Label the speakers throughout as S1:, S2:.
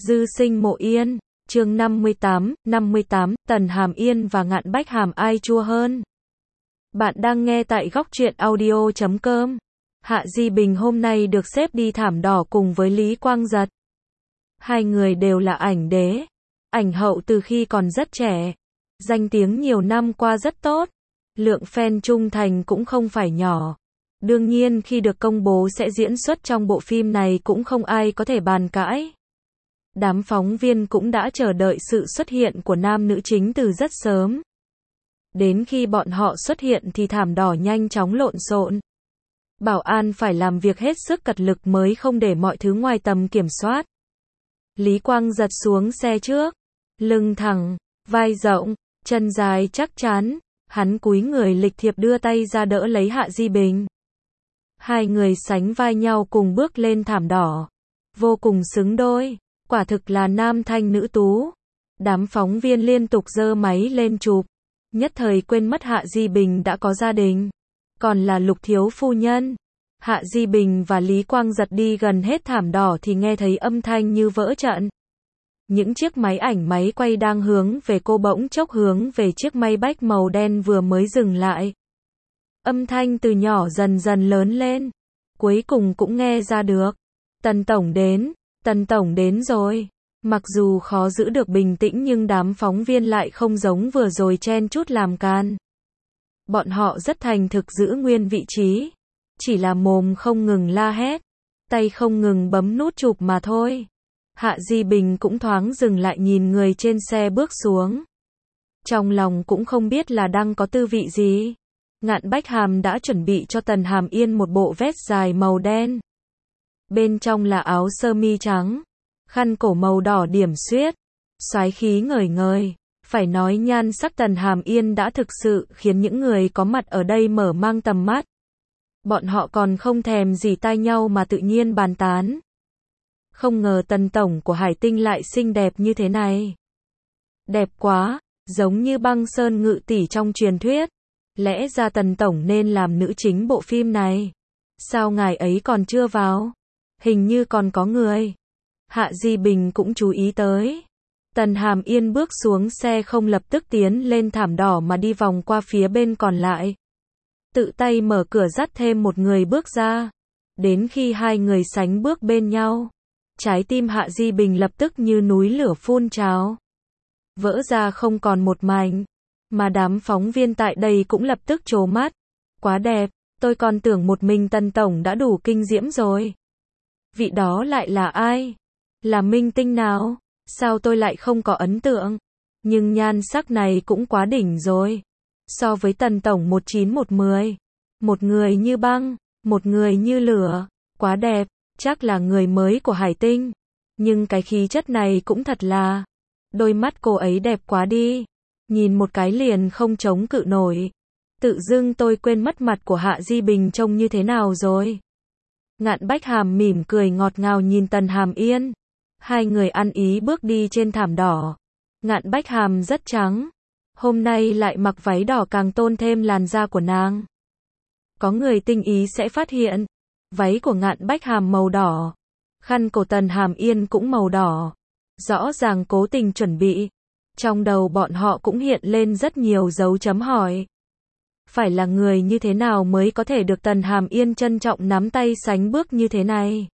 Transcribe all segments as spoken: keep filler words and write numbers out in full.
S1: Dư sinh mộ yên, chương năm mươi tám, năm mươi tám, Tần Hàm Yên và Ngạn Bách Hàm ai chua hơn? Bạn đang nghe tại góc truyện audio chấm com. Hạ Di Bình hôm nay được xếp đi thảm đỏ cùng với Lý Quang Giật. Hai người đều là ảnh đế, ảnh hậu từ khi còn rất trẻ. Danh tiếng nhiều năm qua rất tốt. Lượng fan trung thành cũng không phải nhỏ. Đương nhiên khi được công bố sẽ diễn xuất trong bộ phim này cũng không ai có thể bàn cãi. Đám phóng viên cũng đã chờ đợi sự xuất hiện của nam nữ chính từ rất sớm. Đến khi bọn họ xuất hiện thì thảm đỏ nhanh chóng lộn xộn. Bảo an phải làm việc hết sức cật lực mới không để mọi thứ ngoài tầm kiểm soát. Lý Quang Giật xuống xe trước, lưng thẳng, vai rộng, chân dài chắc chắn, hắn cúi người lịch thiệp đưa tay ra đỡ lấy Hạ Di Bình. Hai người sánh vai nhau cùng bước lên thảm đỏ, vô cùng xứng đôi, quả thực là nam thanh nữ tú. Đám phóng viên liên tục giơ máy lên chụp, nhất thời quên mất Hạ Di Bình đã có gia đình, còn là Lục thiếu phu nhân. Hạ Di Bình và Lý Quang Giật đi gần hết thảm đỏ thì nghe thấy âm thanh như vỡ trận. Những chiếc máy ảnh máy quay đang hướng về cô bỗng chốc hướng về chiếc Maybach màu đen vừa mới dừng lại. Âm thanh từ nhỏ dần dần lớn lên, cuối cùng cũng nghe ra được. Tần Tổng đến, Tần Tổng đến rồi. Mặc dù khó giữ được bình tĩnh nhưng đám phóng viên lại không giống vừa rồi chen chút làm can. Bọn họ rất thành thực giữ nguyên vị trí, chỉ là mồm không ngừng la hét, tay không ngừng bấm nút chụp mà thôi. Hạ Di Bình cũng thoáng dừng lại nhìn người trên xe bước xuống. Trong lòng cũng không biết là đang có tư vị gì. Ngạn Bách Hàm đã chuẩn bị cho Tần Hàm Yên một bộ vest dài màu đen. Bên trong là áo sơ mi trắng, khăn cổ màu đỏ điểm xuyết, soái khí ngời ngời. Phải nói nhan sắc Tần Hàm Yên đã thực sự khiến những người có mặt ở đây mở mang tầm mắt. Bọn họ còn không thèm gì tai nhau mà tự nhiên bàn tán. Không ngờ Tần Tổng của Hải Tinh lại xinh đẹp như thế này. Đẹp quá, giống như Băng Sơn Ngự tỷ trong truyền thuyết. Lẽ ra Tần Tổng nên làm nữ chính bộ phim này. Sao ngài ấy còn chưa vào? Hình như còn có người. Hạ Di Bình cũng chú ý tới. Tần Hàm Yên bước xuống xe không lập tức tiến lên thảm đỏ mà đi vòng qua phía bên còn lại. Tự tay mở cửa dắt thêm một người bước ra. Đến khi hai người sánh bước bên nhau, trái tim Hạ Di Bình lập tức như núi lửa phun trào, vỡ ra không còn một mảnh. Mà đám phóng viên tại đây cũng lập tức trố mắt. Quá đẹp, tôi còn tưởng một mình Tần Tổng đã đủ kinh diễm rồi. Vị đó lại là ai? Là minh tinh nào? Sao tôi lại không có ấn tượng? Nhưng nhan sắc này cũng quá đỉnh rồi. So với Tần Tổng một chín một mười. Một người như băng, một người như lửa. Quá đẹp, chắc là người mới của Hải Tinh. Nhưng cái khí chất này cũng thật là. Đôi mắt cô ấy đẹp quá đi. Nhìn một cái liền không chống cự nổi. Tự dưng tôi quên mất mặt của Hạ Di Bình trông như thế nào rồi. Ngạn Bách Hàm mỉm cười ngọt ngào nhìn Tần Hàm Yên. Hai người ăn ý bước đi trên thảm đỏ. Ngạn Bách Hàm rất trắng. Hôm nay lại mặc váy đỏ càng tôn thêm làn da của nàng. Có người tinh ý sẽ phát hiện. Váy của Ngạn Bách Hàm màu đỏ. Khăn cổ Tần Hàm Yên cũng màu đỏ. Rõ ràng cố tình chuẩn bị. Trong đầu bọn họ cũng hiện lên rất nhiều dấu chấm hỏi. Phải là người như thế nào mới có thể được Tần Hàm Yên trân trọng nắm tay sánh bước như thế này?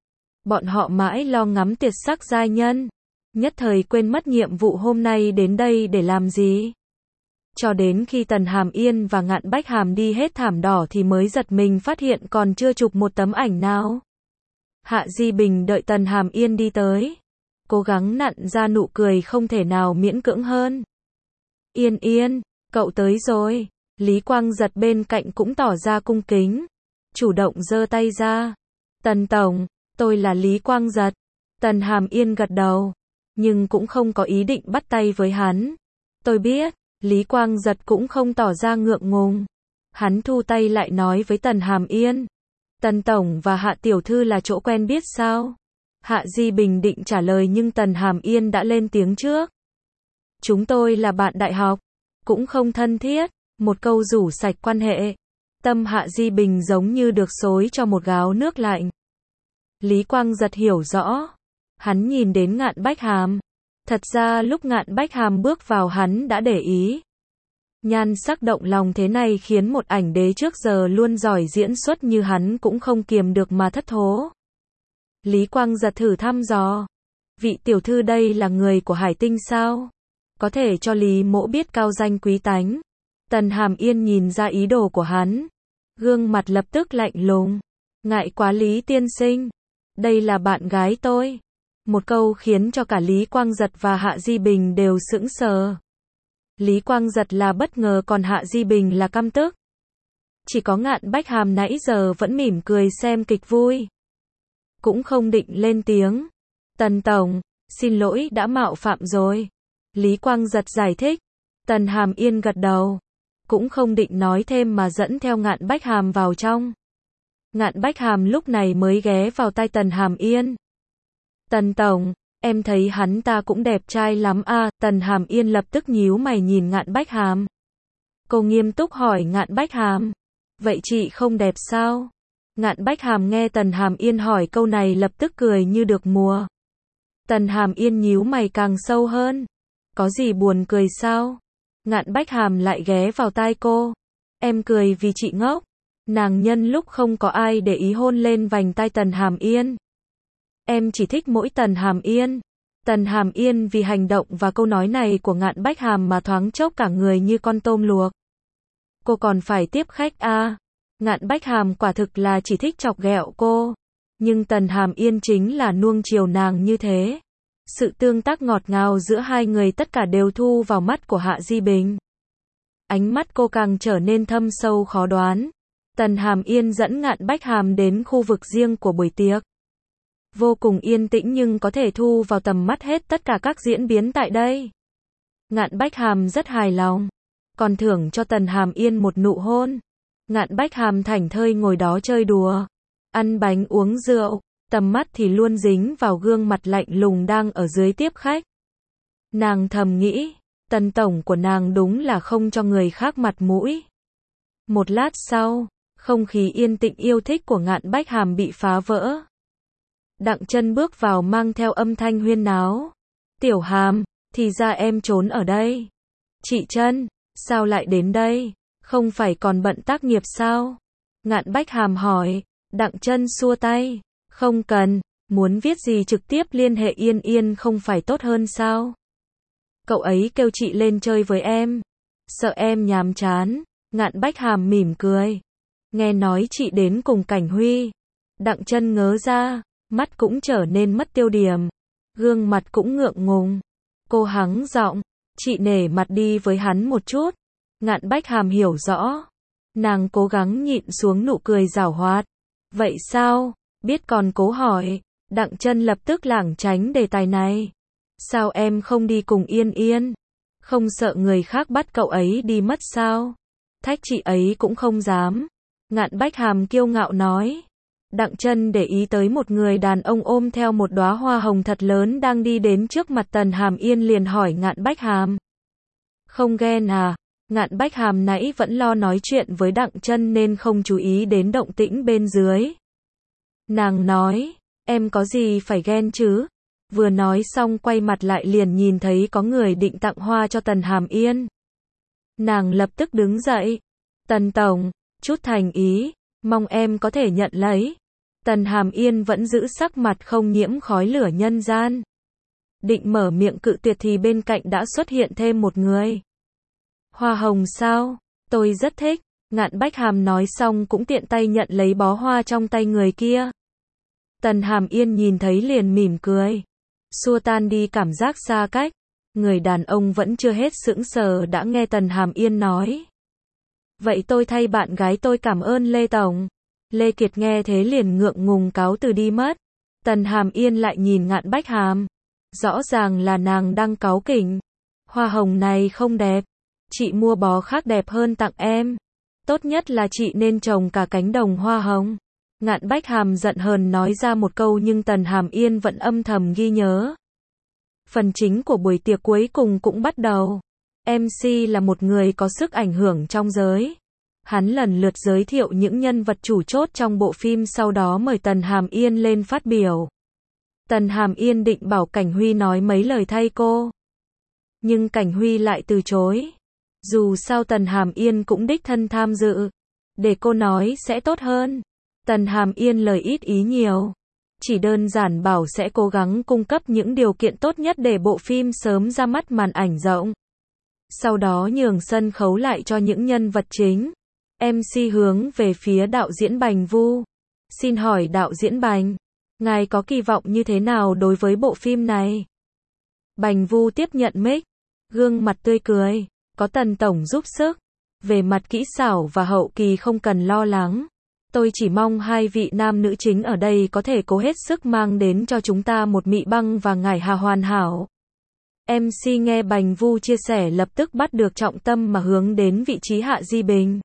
S1: Bọn họ mãi lo ngắm tuyệt sắc giai nhân, nhất thời quên mất nhiệm vụ hôm nay đến đây để làm gì. Cho đến khi Tần Hàm Yên và Ngạn Bách Hàm đi hết thảm đỏ thì mới giật mình phát hiện còn chưa chụp một tấm ảnh nào. Hạ Di Bình đợi Tần Hàm Yên đi tới, cố gắng nặn ra nụ cười không thể nào miễn cưỡng hơn. Yên Yên, cậu tới rồi. Lý Quang Giật bên cạnh cũng tỏ ra cung kính, chủ động giơ tay ra. Tần Tổng, tôi là Lý Quang Giật. Tần Hàm Yên gật đầu, nhưng cũng không có ý định bắt tay với hắn. Tôi biết. Lý Quang Giật cũng không tỏ ra ngượng ngùng. Hắn thu tay lại nói với Tần Hàm Yên. Tần Tổng và Hạ Tiểu Thư là chỗ quen biết sao? Hạ Di Bình định trả lời nhưng Tần Hàm Yên đã lên tiếng trước. Chúng tôi là bạn đại học, cũng không thân thiết. Một câu rủ sạch quan hệ. Tâm Hạ Di Bình giống như được xối cho một gáo nước lạnh. Lý Quang Giật hiểu rõ. Hắn nhìn đến Ngạn Bách Hàm. Thật ra lúc Ngạn Bách Hàm bước vào hắn đã để ý. Nhan sắc động lòng thế này khiến một ảnh đế trước giờ luôn giỏi diễn xuất như hắn cũng không kiềm được mà thất thố. Lý Quang Giật thử thăm dò. Vị tiểu thư đây là người của Hải Tinh sao? Có thể cho Lý mỗ biết cao danh quý tánh. Tần Hàm Yên nhìn ra ý đồ của hắn. Gương mặt lập tức lạnh lùng. Ngại quá Lý tiên sinh. Đây là bạn gái tôi. Một câu khiến cho cả Lý Quang Giật và Hạ Di Bình đều sững sờ. Lý Quang Giật là bất ngờ còn Hạ Di Bình là căm tức. Chỉ có Ngạn Bách Hàm nãy giờ vẫn mỉm cười xem kịch vui. Cũng không định lên tiếng. Tần Tổng, xin lỗi đã mạo phạm rồi. Lý Quang Giật giải thích. Tần Hàm Yên gật đầu. Cũng không định nói thêm mà dẫn theo Ngạn Bách Hàm vào trong. Ngạn Bách Hàm lúc này mới ghé vào tai Tần Hàm Yên. Tần Tổng, em thấy hắn ta cũng đẹp trai lắm à, Tần Hàm Yên lập tức nhíu mày nhìn Ngạn Bách Hàm. Cô nghiêm túc hỏi Ngạn Bách Hàm. Vậy chị không đẹp sao? Ngạn Bách Hàm nghe Tần Hàm Yên hỏi câu này lập tức cười như được mùa. Tần Hàm Yên nhíu mày càng sâu hơn. Có gì buồn cười sao? Ngạn Bách Hàm lại ghé vào tai cô. Em cười vì chị ngốc. Nàng nhân lúc không có ai để ý hôn lên vành tai Tần Hàm Yên. Em chỉ thích mỗi Tần Hàm Yên. Tần Hàm Yên vì hành động và câu nói này của Ngạn Bách Hàm mà thoáng chốc cả người như con tôm luộc. Cô còn phải tiếp khách à? Ngạn Bách Hàm quả thực là chỉ thích chọc ghẹo cô. Nhưng Tần Hàm Yên chính là nuông chiều nàng như thế. Sự tương tác ngọt ngào giữa hai người tất cả đều thu vào mắt của Hạ Di Bình. Ánh mắt cô càng trở nên thâm sâu khó đoán. Tần Hàm Yên dẫn Ngạn Bách Hàm đến khu vực riêng của buổi tiệc. Vô cùng yên tĩnh nhưng có thể thu vào tầm mắt hết tất cả các diễn biến tại đây. Ngạn Bách Hàm rất hài lòng. Còn thưởng cho Tần Hàm Yên một nụ hôn. Ngạn Bách Hàm thảnh thơi ngồi đó chơi đùa. Ăn bánh uống rượu. Tầm mắt thì luôn dính vào gương mặt lạnh lùng đang ở dưới tiếp khách. Nàng thầm nghĩ. Tần tổng của nàng đúng là không cho người khác mặt mũi. Một lát sau. Không khí yên tĩnh yêu thích của Ngạn Bách Hàm bị phá vỡ. Đặng Chân bước vào mang theo âm thanh huyên náo. Tiểu Hàm, thì ra em trốn ở đây. Chị Chân, sao lại đến đây? Không phải còn bận tác nghiệp sao? Ngạn Bách Hàm hỏi. Đặng Chân xua tay. Không cần, muốn viết gì trực tiếp liên hệ Yên Yên không phải tốt hơn sao? Cậu ấy kêu chị lên chơi với em. Sợ em nhàm chán. Ngạn Bách Hàm mỉm cười. Nghe nói chị đến cùng Cảnh Huy. Đặng Chân ngớ ra. Mắt cũng trở nên mất tiêu điểm. Gương mặt cũng ngượng ngùng. Cô hắng giọng. Chị nể mặt đi với hắn một chút. Ngạn Bách Hàm hiểu rõ. Nàng cố gắng nhịn xuống nụ cười giảo hoạt. Vậy sao? Biết còn cố hỏi. Đặng Chân lập tức lảng tránh đề tài này. Sao em không đi cùng Yên Yên? Không sợ người khác bắt cậu ấy đi mất sao? Thách chị ấy cũng không dám. Ngạn Bách Hàm kiêu ngạo nói. Đặng Chân để ý tới một người đàn ông ôm theo một đóa hoa hồng thật lớn đang đi đến trước mặt Tần Hàm Yên liền hỏi Ngạn Bách Hàm. Không ghen à? Ngạn Bách Hàm nãy vẫn lo nói chuyện với Đặng Chân nên không chú ý đến động tĩnh bên dưới. Nàng nói, em có gì phải ghen chứ? Vừa nói xong quay mặt lại liền nhìn thấy có người định tặng hoa cho Tần Hàm Yên. Nàng lập tức đứng dậy. Tần tổng, chút thành ý, mong em có thể nhận lấy. Tần Hàm Yên vẫn giữ sắc mặt không nhiễm khói lửa nhân gian. Định mở miệng cự tuyệt thì bên cạnh đã xuất hiện thêm một người. Hoa hồng sao? Tôi rất thích. Ngạn Bách Hàm nói xong cũng tiện tay nhận lấy bó hoa trong tay người kia. Tần Hàm Yên nhìn thấy liền mỉm cười. Xua tan đi cảm giác xa cách. Người đàn ông vẫn chưa hết sững sờ đã nghe Tần Hàm Yên nói. Vậy tôi thay bạn gái tôi cảm ơn Lê Tổng. Lê Kiệt nghe thế liền ngượng ngùng cáo từ đi mất. Tần Hàm Yên lại nhìn Ngạn Bách Hàm. Rõ ràng là nàng đang cáu kỉnh. Hoa hồng này không đẹp. Chị mua bó khác đẹp hơn tặng em. Tốt nhất là chị nên trồng cả cánh đồng hoa hồng. Ngạn Bách Hàm giận hờn nói ra một câu nhưng Tần Hàm Yên vẫn âm thầm ghi nhớ. Phần chính của buổi tiệc cuối cùng cũng bắt đầu. em xê là một người có sức ảnh hưởng trong giới. Hắn lần lượt giới thiệu những nhân vật chủ chốt trong bộ phim sau đó mời Tần Hàm Yên lên phát biểu. Tần Hàm Yên định bảo Cảnh Huy nói mấy lời thay cô. Nhưng Cảnh Huy lại từ chối. Dù sao Tần Hàm Yên cũng đích thân tham dự. Để cô nói sẽ tốt hơn. Tần Hàm Yên lời ít ý nhiều. Chỉ đơn giản bảo sẽ cố gắng cung cấp những điều kiện tốt nhất để bộ phim sớm ra mắt màn ảnh rộng. Sau đó nhường sân khấu lại cho những nhân vật chính. em xê hướng về phía đạo diễn Bành Vu. Xin hỏi đạo diễn Bành, ngài có kỳ vọng như thế nào đối với bộ phim này? Bành Vu tiếp nhận mic, gương mặt tươi cười, có Tần tổng giúp sức. Về mặt kỹ xảo và hậu kỳ không cần lo lắng. Tôi chỉ mong hai vị nam nữ chính ở đây có thể cố hết sức mang đến cho chúng ta một Mị Băng và Ngải Hà hoàn hảo. em xê nghe Bành Vu chia sẻ lập tức bắt được trọng tâm mà hướng đến vị trí Hạ Di Bình.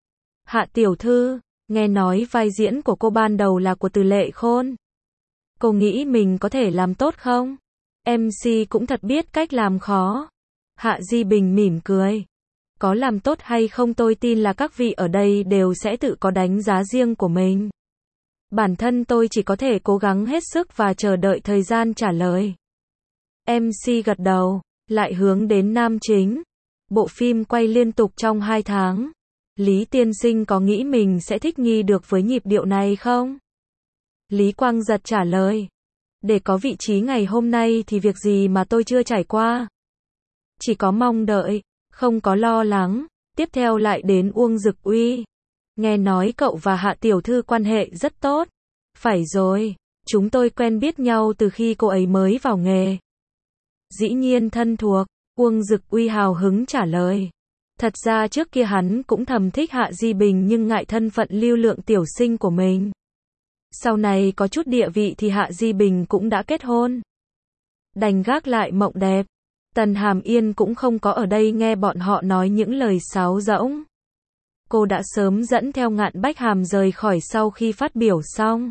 S1: Hạ tiểu thư, nghe nói vai diễn của cô ban đầu là của Từ Lệ Khôn. Cô nghĩ mình có thể làm tốt không? em xê cũng thật biết cách làm khó. Hạ Di Bình mỉm cười. Có làm tốt hay không tôi tin là các vị ở đây đều sẽ tự có đánh giá riêng của mình. Bản thân tôi chỉ có thể cố gắng hết sức và chờ đợi thời gian trả lời. em xê gật đầu, lại hướng đến nam chính. Bộ phim quay liên tục trong hai tháng. Lý tiên sinh có nghĩ mình sẽ thích nghi được với nhịp điệu này không? Lý Quang Giật trả lời. Để có vị trí ngày hôm nay thì việc gì mà tôi chưa trải qua. Chỉ có mong đợi, không có lo lắng. Tiếp theo lại đến Uông Dực Uy. Nghe nói cậu và Hạ tiểu thư quan hệ rất tốt. Phải rồi, chúng tôi quen biết nhau từ khi cô ấy mới vào nghề. Dĩ nhiên thân thuộc, Uông Dực Uy hào hứng trả lời. Thật ra trước kia hắn cũng thầm thích Hạ Di Bình nhưng ngại thân phận lưu lượng tiểu sinh của mình. Sau này có chút địa vị thì Hạ Di Bình cũng đã kết hôn. Đành gác lại mộng đẹp. Tần Hàm Yên cũng không có ở đây nghe bọn họ nói những lời sáo rỗng. Cô đã sớm dẫn theo Ngạn Bách Hàm rời khỏi sau khi phát biểu xong.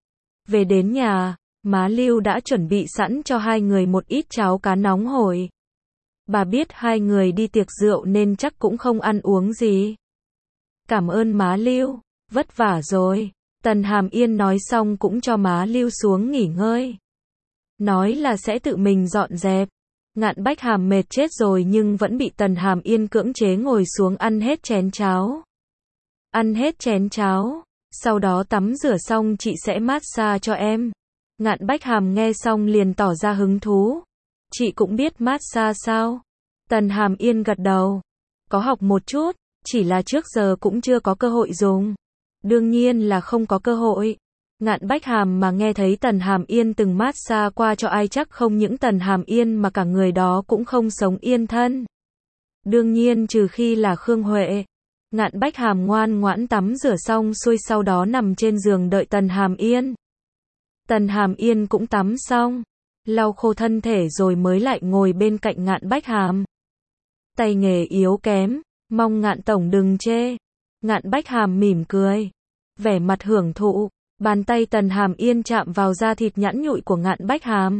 S1: Về đến nhà, má Lưu đã chuẩn bị sẵn cho hai người một ít cháo cá nóng hổi. Bà biết hai người đi tiệc rượu nên chắc cũng không ăn uống gì. Cảm ơn má Lưu, vất vả rồi. Tần Hàm Yên nói xong cũng cho má Lưu xuống nghỉ ngơi. Nói là sẽ tự mình dọn dẹp. Ngạn Bách Hàm mệt chết rồi nhưng vẫn bị Tần Hàm Yên cưỡng chế ngồi xuống ăn hết chén cháo. Ăn hết chén cháo, sau đó tắm rửa xong chị sẽ massage cho em. Ngạn Bách Hàm nghe xong liền tỏ ra hứng thú. Chị cũng biết massage sao? Tần Hàm Yên gật đầu. Có học một chút, chỉ là trước giờ cũng chưa có cơ hội dùng. Đương nhiên là không có cơ hội. Ngạn Bách Hàm mà nghe thấy Tần Hàm Yên từng massage qua cho ai chắc không những Tần Hàm Yên mà cả người đó cũng không sống yên thân. Đương nhiên trừ khi là Khương Huệ. Ngạn Bách Hàm ngoan ngoãn tắm rửa xong xuôi sau đó nằm trên giường đợi Tần Hàm Yên. Tần Hàm Yên cũng tắm xong, lau khô thân thể rồi mới lại ngồi bên cạnh Ngạn Bách Hàm. Tay nghề yếu kém, mong Ngạn tổng đừng chê. Ngạn Bách Hàm mỉm cười, vẻ mặt hưởng thụ. Bàn tay Tần Hàm Yên chạm vào da thịt nhẵn nhụi của Ngạn Bách Hàm.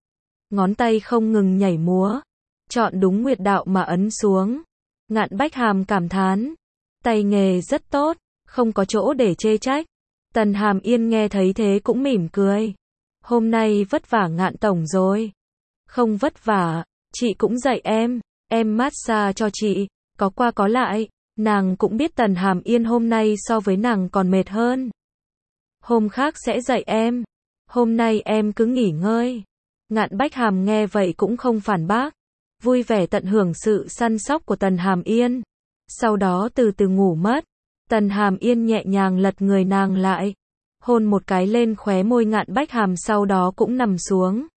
S1: Ngón tay không ngừng nhảy múa, chọn đúng huyệt đạo mà ấn xuống. Ngạn Bách Hàm cảm thán, tay nghề rất tốt, không có chỗ để chê trách. Tần Hàm Yên nghe thấy thế cũng mỉm cười. Hôm nay vất vả Ngạn tổng rồi. Không vất vả, chị cũng dạy em, em massage cho chị, có qua có lại. Nàng cũng biết Tần Hàm Yên hôm nay so với nàng còn mệt hơn. Hôm khác sẽ dạy em. Hôm nay em cứ nghỉ ngơi. Ngạn Bách Hàm nghe vậy cũng không phản bác. Vui vẻ tận hưởng sự săn sóc của Tần Hàm Yên. Sau đó từ từ ngủ mất. Tần Hàm Yên nhẹ nhàng lật người nàng lại. Hôn một cái lên khóe môi Ngạn Bách Hàm sau đó cũng nằm xuống.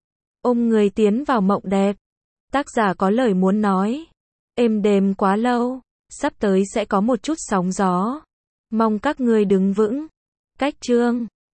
S1: Ôm người tiến vào mộng đẹp. Tác giả có lời muốn nói. Êm đềm quá lâu. Sắp tới sẽ có một chút sóng gió. Mong các ngươi đứng vững. Cách chương